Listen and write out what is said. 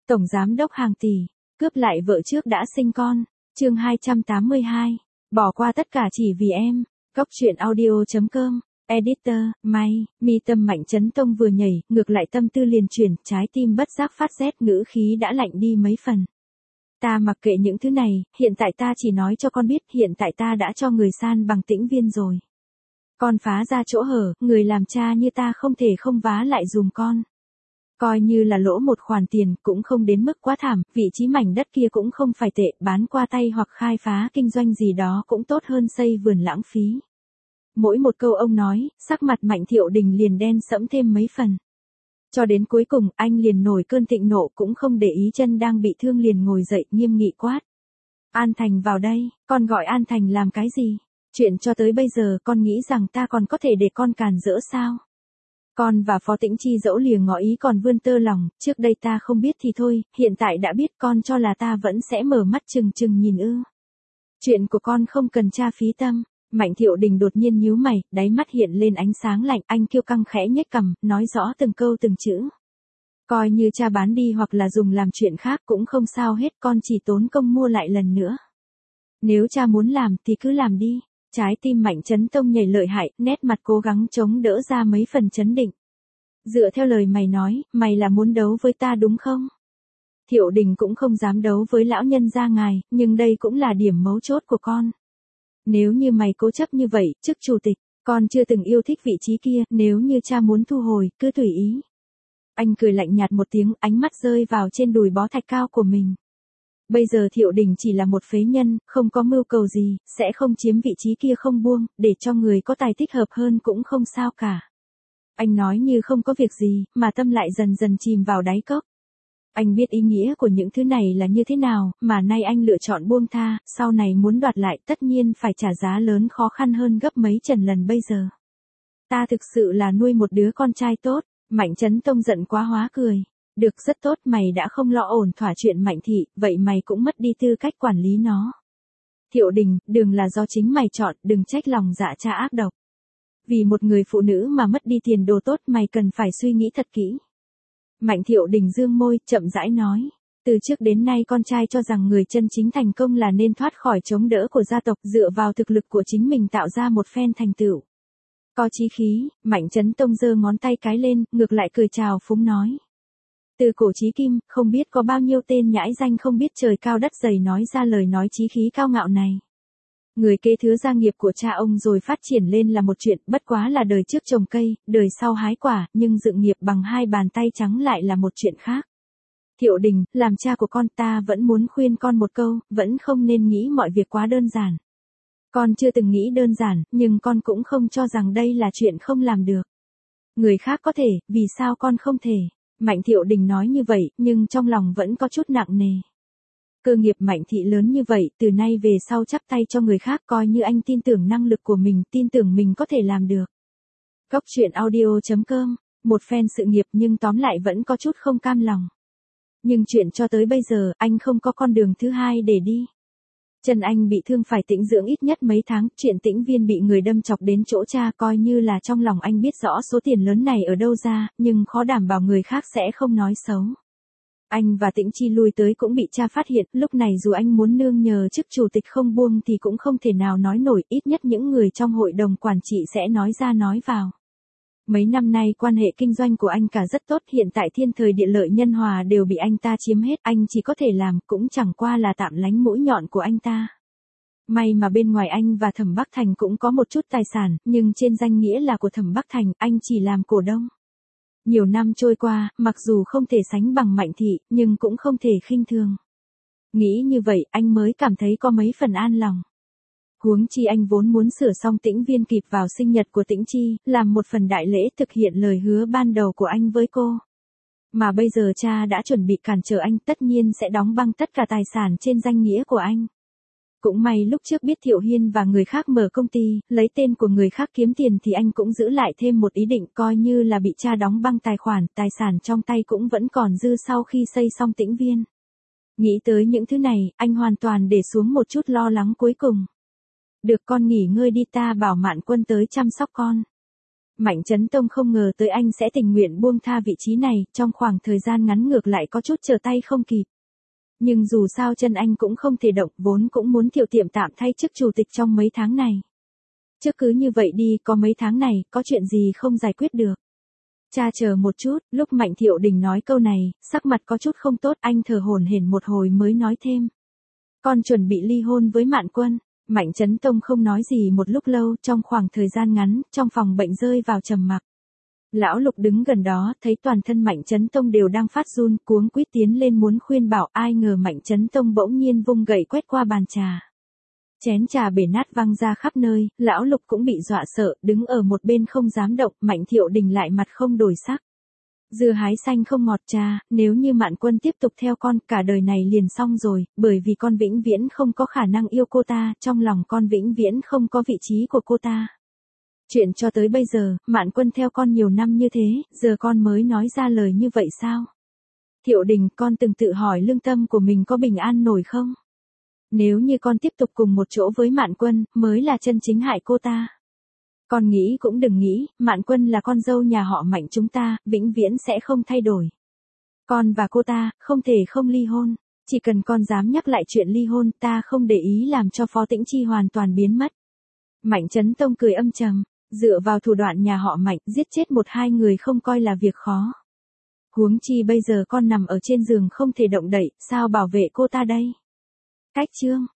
Tổng giám đốc hàng tỷ, cướp lại vợ trước đã sinh con. Chương 282. Bỏ qua tất cả chỉ vì em. Cóc truyện audio.com. Editor, May, mi tâm Mạnh Chấn Tông vừa nhảy, ngược lại tâm tư liền chuyển, trái tim bất giác phát rét, ngữ khí đã lạnh đi mấy phần. Ta mặc kệ những thứ này, hiện tại ta chỉ nói cho con biết, hiện tại ta đã cho người san bằng Tĩnh Viên rồi. Con phá ra chỗ hở, người làm cha như ta không thể không vá lại dùm con. Coi như là lỗ một khoản tiền, cũng không đến mức quá thảm, vị trí mảnh đất kia cũng không phải tệ, bán qua tay hoặc khai phá kinh doanh gì đó cũng tốt hơn xây vườn lãng phí. Mỗi một câu ông nói, sắc mặt Mạnh Thiệu Đình liền đen sẫm thêm mấy phần. Cho đến cuối cùng, anh liền nổi cơn thịnh nộ, cũng không để ý chân đang bị thương liền ngồi dậy nghiêm nghị quát. An Thành vào đây, con gọi An Thành làm cái gì? Chuyện cho tới bây giờ con nghĩ rằng ta còn có thể để con càn rỡ sao? Con và Phó Tĩnh Chi dẫu lìa ngỏ ý còn vươn tơ lòng, trước đây ta không biết thì thôi, hiện tại đã biết, con cho là ta vẫn sẽ mở mắt trừng trừng nhìn ư? Chuyện của con không cần tra phí tâm. Mạnh Thiệu Đình đột nhiên nhíu mày, đáy mắt hiện lên ánh sáng lạnh, anh kiêu căng khẽ nhếch cằm, nói rõ từng câu từng chữ. Coi như cha bán đi hoặc là dùng làm chuyện khác cũng không sao hết, con chỉ tốn công mua lại lần nữa. Nếu cha muốn làm thì cứ làm đi. Trái tim Mạnh Chấn Tông nhảy lợi hại, nét mặt cố gắng chống đỡ ra mấy phần chấn định. Dựa theo lời mày nói, mày là muốn đấu với ta đúng không? Thiệu Đình cũng không dám đấu với lão nhân gia ngài, nhưng đây cũng là điểm mấu chốt của con. Nếu như mày cố chấp như vậy, chức chủ tịch, con chưa từng yêu thích vị trí kia, nếu như cha muốn thu hồi, cứ tùy ý. Anh cười lạnh nhạt một tiếng, ánh mắt rơi vào trên đùi bó thạch cao của mình. Bây giờ Thiệu Đình chỉ là một phế nhân, không có mưu cầu gì, sẽ không chiếm vị trí kia không buông, để cho người có tài thích hợp hơn cũng không sao cả. Anh nói như không có việc gì, mà tâm lại dần dần chìm vào đáy cốc. Anh biết ý nghĩa của những thứ này là như thế nào, mà nay anh lựa chọn buông tha, sau này muốn đoạt lại tất nhiên phải trả giá lớn khó khăn hơn gấp mấy trần lần bây giờ. Ta thực sự là nuôi một đứa con trai tốt. Mạnh Chấn Tông giận quá hóa cười. Được, rất tốt, mày đã không lo ổn thỏa chuyện Mạnh thị, vậy mày cũng mất đi tư cách quản lý nó. Thiệu Đình, đường là do chính mày chọn, đừng trách lòng dạ cha ác độc. Vì một người phụ nữ mà mất đi tiền đồ tốt, mày cần phải suy nghĩ thật kỹ. Mạnh Thiệu Đình dương môi, chậm rãi nói. Từ trước đến nay con trai cho rằng người chân chính thành công là nên thoát khỏi chống đỡ của gia tộc, dựa vào thực lực của chính mình tạo ra một phen thành tựu. Có chí khí, Mạnh Chấn Tông giơ ngón tay cái lên, ngược lại cười chào phúng nói. Từ cổ chí kim, không biết có bao nhiêu tên nhãi danh không biết trời cao đất dày nói ra lời nói chí khí cao ngạo này. Người kế thừa gia nghiệp của cha ông rồi phát triển lên là một chuyện, bất quá là đời trước trồng cây, đời sau hái quả, nhưng dựng nghiệp bằng hai bàn tay trắng lại là một chuyện khác. Thiệu Đình, làm cha của con, ta vẫn muốn khuyên con một câu, vẫn không nên nghĩ mọi việc quá đơn giản. Con chưa từng nghĩ đơn giản, nhưng con cũng không cho rằng đây là chuyện không làm được. Người khác có thể, vì sao con không thể? Mạnh Thiệu Đình nói như vậy, nhưng trong lòng vẫn có chút nặng nề. Cơ nghiệp Mạnh thị lớn như vậy, từ nay về sau chắp tay cho người khác, coi như anh tin tưởng năng lực của mình, tin tưởng mình có thể làm được. Cóc truyện audio.com. Một phen sự nghiệp nhưng tóm lại vẫn có chút không cam lòng. Nhưng chuyện cho tới bây giờ, anh không có con đường thứ hai để đi. Chân anh bị thương phải tĩnh dưỡng ít nhất mấy tháng, chuyện Tĩnh Viên bị người đâm chọc đến chỗ cha, coi như là trong lòng anh biết rõ số tiền lớn này ở đâu ra, nhưng khó đảm bảo người khác sẽ không nói xấu. Anh và Tĩnh Chi lui tới cũng bị cha phát hiện, lúc này dù anh muốn nương nhờ chức chủ tịch không buông thì cũng không thể nào nói nổi, ít nhất những người trong hội đồng quản trị sẽ nói ra nói vào. Mấy năm nay quan hệ kinh doanh của anh cả rất tốt, hiện tại thiên thời địa lợi nhân hòa đều bị anh ta chiếm hết, anh chỉ có thể làm, cũng chẳng qua là tạm lánh mũi nhọn của anh ta. May mà bên ngoài anh và Thẩm Bắc Thành cũng có một chút tài sản, nhưng trên danh nghĩa là của Thẩm Bắc Thành, anh chỉ làm cổ đông. Nhiều năm trôi qua, mặc dù không thể sánh bằng Mạnh thị, nhưng cũng không thể khinh thường. Nghĩ như vậy, anh mới cảm thấy có mấy phần an lòng. Huống chi anh vốn muốn sửa xong Tĩnh Viên kịp vào sinh nhật của Tĩnh Chi, làm một phần đại lễ thực hiện lời hứa ban đầu của anh với cô. Mà bây giờ cha đã chuẩn bị cản trở anh, tất nhiên sẽ đóng băng tất cả tài sản trên danh nghĩa của anh. Cũng may lúc trước biết Thiệu Hiên và người khác mở công ty, lấy tên của người khác kiếm tiền thì anh cũng giữ lại thêm một ý định, coi như là bị cha đóng băng tài khoản, tài sản trong tay cũng vẫn còn dư sau khi xây xong Tĩnh Viên. Nghĩ tới những thứ này, anh hoàn toàn để xuống một chút lo lắng cuối cùng. Được, con nghỉ ngơi đi, ta bảo Mạn Quân tới chăm sóc con. Mạnh Chấn Tông không ngờ tới anh sẽ tình nguyện buông tha vị trí này, trong khoảng thời gian ngắn ngược lại có chút trở tay không kịp. Nhưng dù sao chân anh cũng không thể động, vốn cũng muốn Thiệu Tiệm tạm thay chức chủ tịch trong mấy tháng này. Chứ cứ như vậy đi, có mấy tháng này, có chuyện gì không giải quyết được. Cha chờ một chút, lúc Mạnh Thiệu Đình nói câu này, sắc mặt có chút không tốt, anh thở hổn hển một hồi mới nói thêm. Con chuẩn bị ly hôn với Mạn Quân. Mạnh Chấn Tông không nói gì một lúc lâu, trong khoảng thời gian ngắn, trong phòng bệnh rơi vào trầm mặc. Lão Lục đứng gần đó, thấy toàn thân Mạnh Chấn Tông đều đang phát run, cuống quýt tiến lên muốn khuyên bảo, ai ngờ Mạnh Chấn Tông bỗng nhiên vung gậy quét qua bàn trà. Chén trà bể nát văng ra khắp nơi, Lão Lục cũng bị dọa sợ, đứng ở một bên không dám động, Mạnh Thiệu Đình lại mặt không đổi sắc. Dưa hái xanh không ngọt cha, nếu như Mạn Quân tiếp tục theo con, cả đời này liền xong rồi, bởi vì con vĩnh viễn không có khả năng yêu cô ta, trong lòng con vĩnh viễn không có vị trí của cô ta. Chuyện cho tới bây giờ, Mạn Quân theo con nhiều năm như thế, giờ con mới nói ra lời như vậy sao? Thiệu Đình, con từng tự hỏi lương tâm của mình có bình an nổi không? Nếu như con tiếp tục cùng một chỗ với Mạn Quân, mới là chân chính hại cô ta. Con nghĩ cũng đừng nghĩ, Mạn Quân là con dâu nhà họ Mạnh chúng ta, vĩnh viễn sẽ không thay đổi. Con và cô ta, không thể không ly hôn. Chỉ cần con dám nhắc lại chuyện ly hôn, ta không để ý làm cho Phó Tĩnh Chi hoàn toàn biến mất. Mạnh Chấn Tông cười âm trầm, dựa vào thủ đoạn nhà họ Mạnh, giết chết một hai người không coi là việc khó. Huống chi bây giờ con nằm ở trên giường không thể động đậy, sao bảo vệ cô ta đây? Cách chương